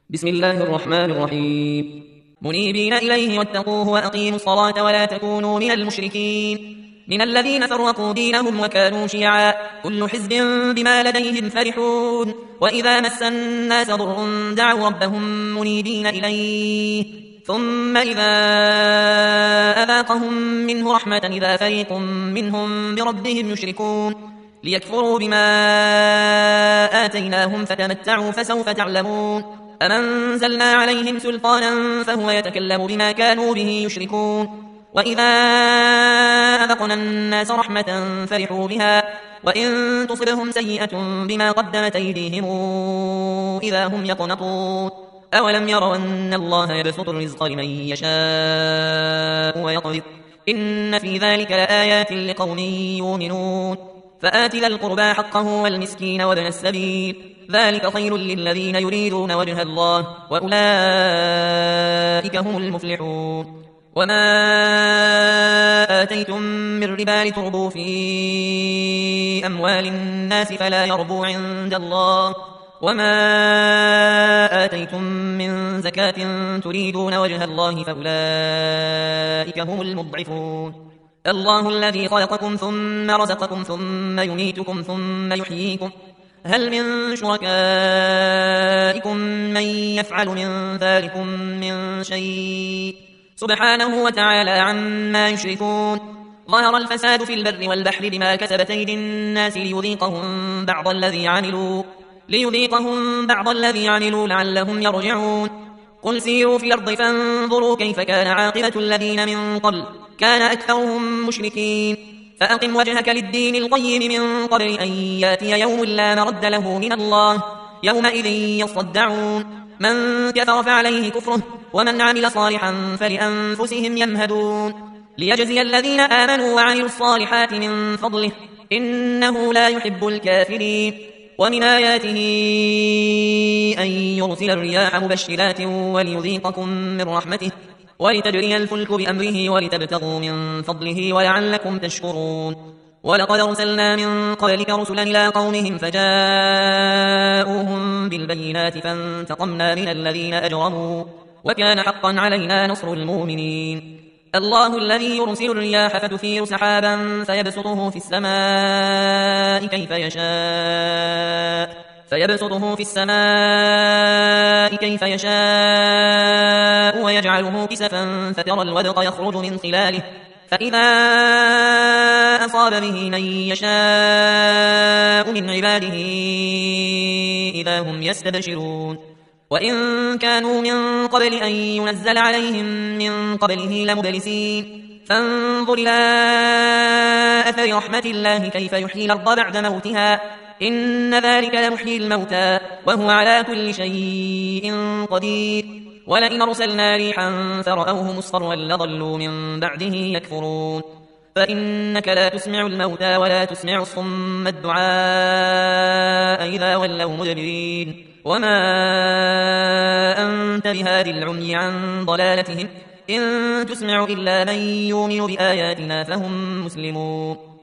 بسم الله الرحمن الرحيم. منيبين إليه واتقوه وأقيموا الصلاة ولا تكونوا من المشركين من الذين فرقوا دينهم وكانوا شيعا كل حزب بما لديهم فرحون. وإذا مس الناس ضر دعوا ربهم منيبين إليه ثم إذا أذاقهم منه رحمة إذا فريق منهم بربهم يشركون ليكفروا بما آتيناهم فتمتعوا فسوف تعلمون. أم أنزلنا عليهم سلطانا فهو يتكلم بما كانوا به يشركون. وإذا أذقنا الناس رحمة فرحوا بها وإن تصبهم سيئة بما قدمت أيديهم إذا هم يقنطون. أولم يروا أن الله يبسط الرزق لمن يشاء ويقدر إن في ذلك لآيات لقوم يؤمنون. فآت ذا القربى حقه والمسكين وابن السبيل ذلك خير للذين يريدون وجه الله وأولئك هم المفلحون. وما آتيتم من ربا لتربوا في أموال الناس فلا يربو عند الله وما آتيتم من زكاة تريدون وجه الله فأولئك هم المضعفون. الله الذي خلقكم ثم رزقكم ثم يميتكم ثم يحييكم هل من شركائكم من يفعل من ذلكم من شيء سبحانه وتعالى عما يشركون. ظهر الفساد في البر والبحر بما كسبت أيدي الناس ليذيقهم بعض الذي عملوا لعلهم يرجعون. قل سيروا في الأرض فانظروا كيف كان عاقبة الذين من قبل كان أكثرهم مشركين. فأقم وجهك للدين القيم من قبل أن ياتي يوم لا مرد له من الله يومئذ يصدعون. من كفر فعليه كفره ومن عمل صالحا فلأنفسهم يمهدون ليجزي الذين آمنوا وعملوا الصالحات من فضله إنه لا يحب الكافرين. ومن آياته أن يرسل الرياح مبشرات وليذيقكم من رحمته ولتجري الفلك بأمره ولتبتغوا من فضله ولعلكم تشكرون. ولقد أرسلنا من قبلك رسلا إلى قومهم فجاءوهم بالبينات فانتقمنا من الذين أجرموا وكان حقا علينا نصر المؤمنين. الله الذي يرسل الرياح فتثير سحابا فيبسطه في السماء كيف يشاء ويجعله كسفا فترى الودق يخرج من خلاله فإذا أصاب به من يشاء من عباده إذا هم يستبشرون. وإن كانوا من قبل أن ينزل عليهم من قبله لمبلسين. فانظر إلى أثر رحمة الله كيف يحيي الأرض بعد موتها إن ذلك لمحيي الموتى وهو على كل شيء قدير. ولئن أرسلنا ريحا فرأوه مصفرا لظلوا من بعده يكفرون. فإنك لا تسمع الموتى ولا تسمع الصم الدعاء إذا ولوا مدبرين وما أنت بهادي العمي عن ضلالتهم إن تسمع إلا من يؤمن بآياتنا فهم مسلمون.